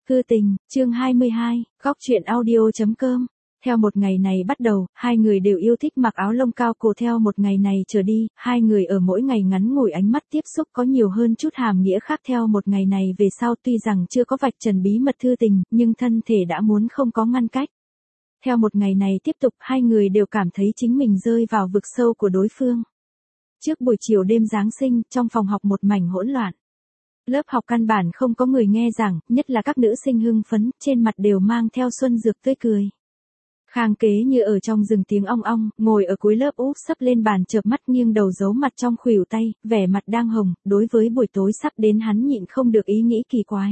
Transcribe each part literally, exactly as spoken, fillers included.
Hư tình, chương hai mươi hai, góc truyện audio.com. Theo một ngày này bắt đầu, hai người đều yêu thích mặc áo lông cao cổ. Theo một ngày này trở đi, hai người ở mỗi ngày ngắn ngủi ánh mắt tiếp xúc có nhiều hơn chút hàm nghĩa khác. Theo một ngày này về sau tuy rằng chưa có vạch trần bí mật thư tình, nhưng thân thể đã muốn không có ngăn cách. Theo một ngày này tiếp tục, hai người đều cảm thấy chính mình rơi vào vực sâu của đối phương. Trước buổi chiều đêm Giáng sinh, trong phòng học một mảnh hỗn loạn. Lớp học căn bản không có người nghe giảng, nhất là các nữ sinh hưng phấn, trên mặt đều mang theo xuân dược tươi cười. Khang Kế như ở trong rừng tiếng ong ong, ngồi ở cuối lớp úp sấp lên bàn chợp mắt nghiêng đầu giấu mặt trong khuỷu tay, vẻ mặt đang hồng, đối với buổi tối sắp đến hắn nhịn không được ý nghĩ kỳ quái.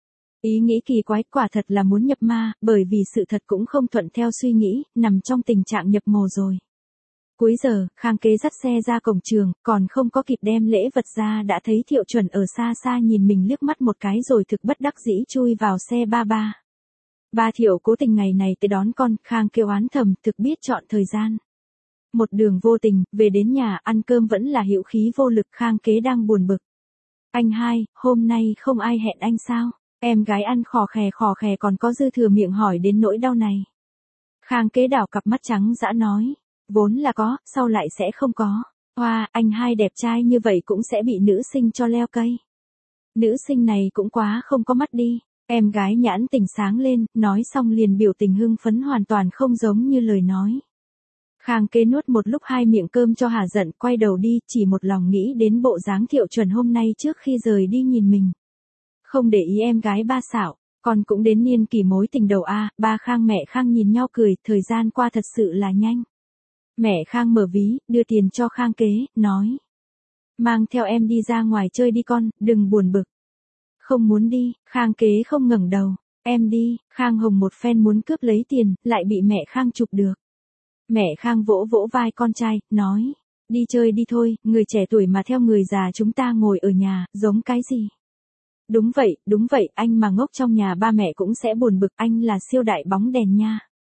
Ý nghĩ kỳ quái quả thật là muốn nhập ma, bởi vì sự thật cũng không thuận theo suy nghĩ, nằm trong tình trạng nhập mồ rồi. Cuối giờ, Khang Kế dắt xe ra cổng trường, còn không có kịp đem lễ vật ra đã thấy Thiệu Chuẩn ở xa xa nhìn mình liếc mắt một cái rồi thực bất đắc dĩ chui vào xe ba ba. Ba Thiệu cố tình ngày này tới đón con, Khang kêu oán thầm, thực biết chọn thời gian. Một đường vô tình, về đến nhà ăn cơm vẫn là hữu khí vô lực. Khang Kế đang buồn bực. Anh hai, hôm nay không ai hẹn anh sao? Em gái ăn khò khè khò khè còn có dư thừa miệng hỏi đến nỗi đau này. Khang Kế đảo cặp mắt trắng dã nói. Vốn là có, sau lại sẽ không có. Hoa, anh hai đẹp trai như vậy cũng sẽ bị nữ sinh cho leo cây. Nữ sinh này cũng quá không có mắt đi. Em gái nhãn tỉnh sáng lên, nói xong liền biểu tình hưng phấn hoàn toàn không giống như lời nói. Khang Kế nuốt một lúc hai miệng cơm cho hả giận, quay đầu đi, chỉ một lòng nghĩ đến bộ dáng Thiệu Chuẩn hôm nay trước khi rời đi nhìn mình. Không để ý em gái ba xảo, còn cũng đến niên kỳ mối tình đầu a. Ba Khang mẹ Khang nhìn nhau cười, thời gian qua thật sự là nhanh. Mẹ Khang mở ví, đưa tiền cho Khang Kế, nói. Mang theo em đi ra ngoài chơi đi con, đừng buồn bực. Không muốn đi, Khang Kế không ngẩng đầu. Em đi, Khang Hồng một phen muốn cướp lấy tiền, lại bị mẹ Khang chụp được. Mẹ Khang vỗ vỗ vai con trai, nói. Đi chơi đi thôi, người trẻ tuổi mà theo người già chúng ta ngồi ở nhà, giống cái gì? Đúng vậy, đúng vậy, anh mà ngốc trong nhà ba mẹ cũng sẽ buồn bực, anh là siêu đại bóng đèn nha.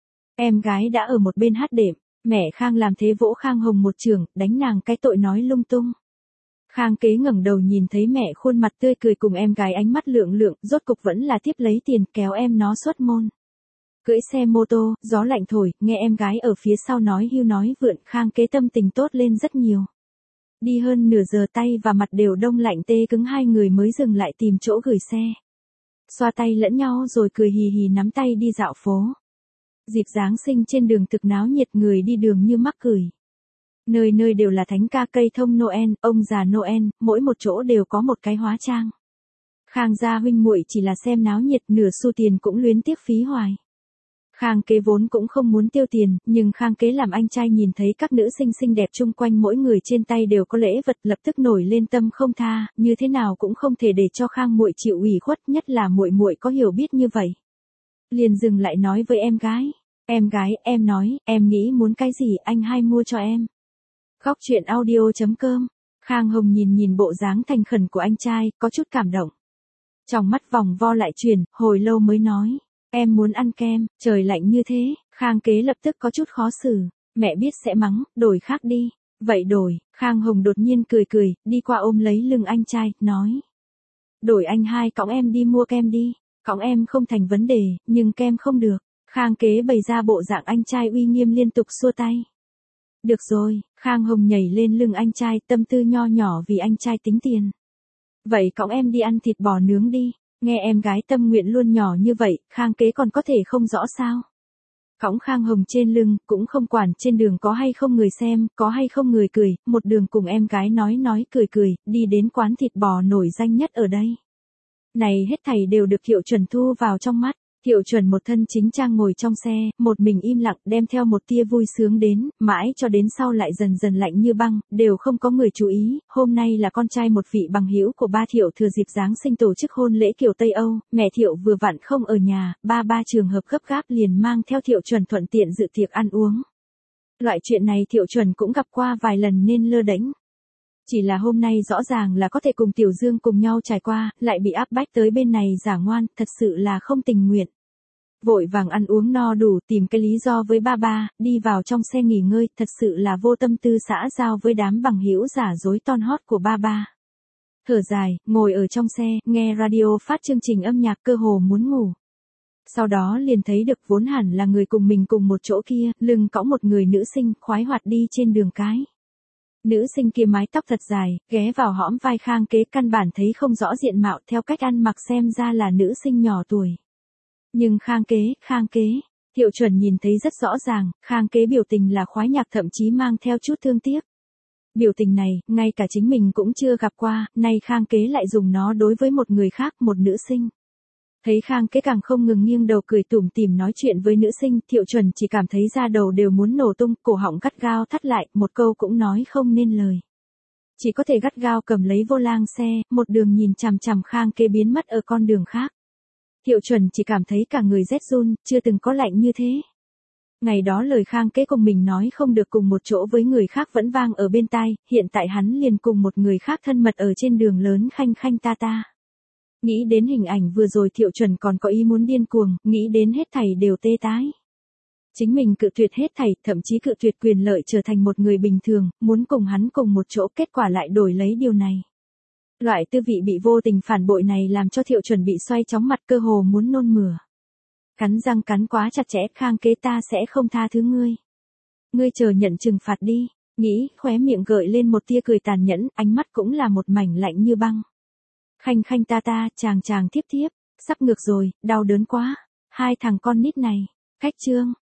Em gái đã ở một bên hát đệm. Mẹ Khang làm thế vỗ Khang Hồng một chưởng, đánh nàng cái tội nói lung tung. Khang Kế ngẩng đầu nhìn thấy mẹ khuôn mặt tươi cười cùng em gái ánh mắt lượng lượng, rốt cục vẫn là tiếp lấy tiền kéo em nó xuất môn. Cưỡi xe mô tô, gió lạnh thổi, nghe em gái ở phía sau nói hưu nói vượn, Khang Kế tâm tình tốt lên rất nhiều. Đi hơn nửa giờ tay và mặt đều đông lạnh tê cứng, hai người mới dừng lại tìm chỗ gửi xe. Xoa tay lẫn nhau rồi cười hì hì nắm tay đi dạo phố. Dịp Giáng sinh trên đường thực náo nhiệt, người đi đường như mắc cười. Nơi nơi đều là thánh ca, cây thông Noel, ông già Noel, mỗi một chỗ đều có một cái hóa trang. Khang gia huynh muội chỉ là xem náo nhiệt, nửa xu tiền cũng luyến tiếc phí hoài. Khang Kế vốn cũng không muốn tiêu tiền, nhưng Khang Kế làm anh trai nhìn thấy các nữ sinh xinh đẹp chung quanh mỗi người trên tay đều có lễ vật, lập tức nổi lên tâm không tha, như thế nào cũng không thể để cho Khang muội chịu ủy khuất, nhất là muội muội có hiểu biết như vậy. Liền dừng lại nói với em gái. Em gái, em nói, em nghĩ muốn cái gì anh hai mua cho em. Góc truyện audio.com. Khang Hồng nhìn nhìn bộ dáng thành khẩn của anh trai, có chút cảm động. Trong mắt vòng vo lại chuyển, hồi lâu mới nói. Em muốn ăn kem, trời lạnh như thế. Khang Kế lập tức có chút khó xử. Mẹ biết sẽ mắng, đổi khác đi. Vậy đổi, Khang Hồng đột nhiên cười cười, đi qua ôm lấy lưng anh trai, nói. Đổi anh hai cõng em đi mua kem đi. Cõng em không thành vấn đề, nhưng kem không được. Khang Kế bày ra bộ dạng anh trai uy nghiêm liên tục xua tay. Được rồi, Khang Hồng nhảy lên lưng anh trai, tâm tư nho nhỏ vì anh trai tính tiền. Vậy cõng em đi ăn thịt bò nướng đi. Nghe em gái tâm nguyện luôn nhỏ như vậy, Khang Kế còn có thể không rõ sao. Cõng Khang Hồng trên lưng, cũng không quản trên đường có hay không người xem, có hay không người cười, một đường cùng em gái nói nói cười cười, đi đến quán thịt bò nổi danh nhất ở đây. Này hết thảy đều được Thiệu Chuẩn thu vào trong mắt. Thiệu Chuẩn một thân chính trang ngồi trong xe, một mình im lặng, đem theo một tia vui sướng đến, mãi cho đến sau lại dần dần lạnh như băng, đều không có người chú ý. Hôm nay là con trai một vị bằng hữu của ba Thiệu thừa dịp Giáng sinh tổ chức hôn lễ kiểu Tây Âu, mẹ Thiệu vừa vặn không ở nhà, ba ba trường hợp gấp gáp liền mang theo Thiệu Chuẩn thuận tiện dự tiệc ăn uống. Loại chuyện này Thiệu Chuẩn cũng gặp qua vài lần nên lơ đễnh. Chỉ là hôm nay rõ ràng là có thể cùng Tiểu Dương cùng nhau trải qua, lại bị áp bách tới bên này giả ngoan, thật sự là không tình nguyện. Vội vàng ăn uống no đủ, tìm cái lý do với ba ba, đi vào trong xe nghỉ ngơi, thật sự là vô tâm tư xã giao với đám bằng hữu giả dối ton hót của ba ba. Thở dài, ngồi ở trong xe, nghe radio phát chương trình âm nhạc cơ hồ muốn ngủ. Sau đó liền thấy được vốn hẳn là người cùng mình cùng một chỗ kia, lưng cõng một người nữ sinh, khoái hoạt đi trên đường cái. Nữ sinh kia mái tóc thật dài, ghé vào hõm vai Khang Kế, căn bản thấy không rõ diện mạo, theo cách ăn mặc xem ra là nữ sinh nhỏ tuổi. Nhưng Khang Kế, Khang Kế, Thiệu Chuẩn nhìn thấy rất rõ ràng, Khang Kế biểu tình là khoái nhạc, thậm chí mang theo chút thương tiếc. Biểu tình này, ngay cả chính mình cũng chưa gặp qua, nay Khang Kế lại dùng nó đối với một người khác, một nữ sinh. Thấy Khang Kế càng không ngừng nghiêng đầu cười tủm tỉm nói chuyện với nữ sinh, Thiệu Chuẩn chỉ cảm thấy da đầu đều muốn nổ tung, cổ họng gắt gao thắt lại, một câu cũng nói không nên lời. Chỉ có thể gắt gao cầm lấy vô lăng xe, một đường nhìn chằm chằm Khang Kế biến mất ở con đường khác. Thiệu Chuẩn chỉ cảm thấy cả người rét run, chưa từng có lạnh như thế. Ngày đó lời Khang Kế cùng mình nói không được cùng một chỗ với người khác vẫn vang ở bên tai, hiện tại hắn liền cùng một người khác thân mật ở trên đường lớn khanh khanh ta ta. Nghĩ đến hình ảnh vừa rồi Thiệu Chuẩn còn có ý muốn điên cuồng, nghĩ đến hết thảy đều tê tái. Chính mình cự tuyệt hết thảy, thậm chí cự tuyệt quyền lợi trở thành một người bình thường, muốn cùng hắn cùng một chỗ, kết quả lại đổi lấy điều này. Loại tư vị bị vô tình phản bội này làm cho Thiệu Chuẩn bị xoay chóng mặt, cơ hồ muốn nôn mửa. Cắn răng cắn quá chặt chẽ, Khang Kế ta sẽ không tha thứ ngươi. Ngươi chờ nhận trừng phạt đi, nghĩ, khóe miệng gợi lên một tia cười tàn nhẫn, ánh mắt cũng là một mảnh lạnh như băng. Khanh khanh ta ta, chàng chàng thiếp thiếp, sắp ngược rồi, đau đớn quá, hai thằng con nít này, cách chương.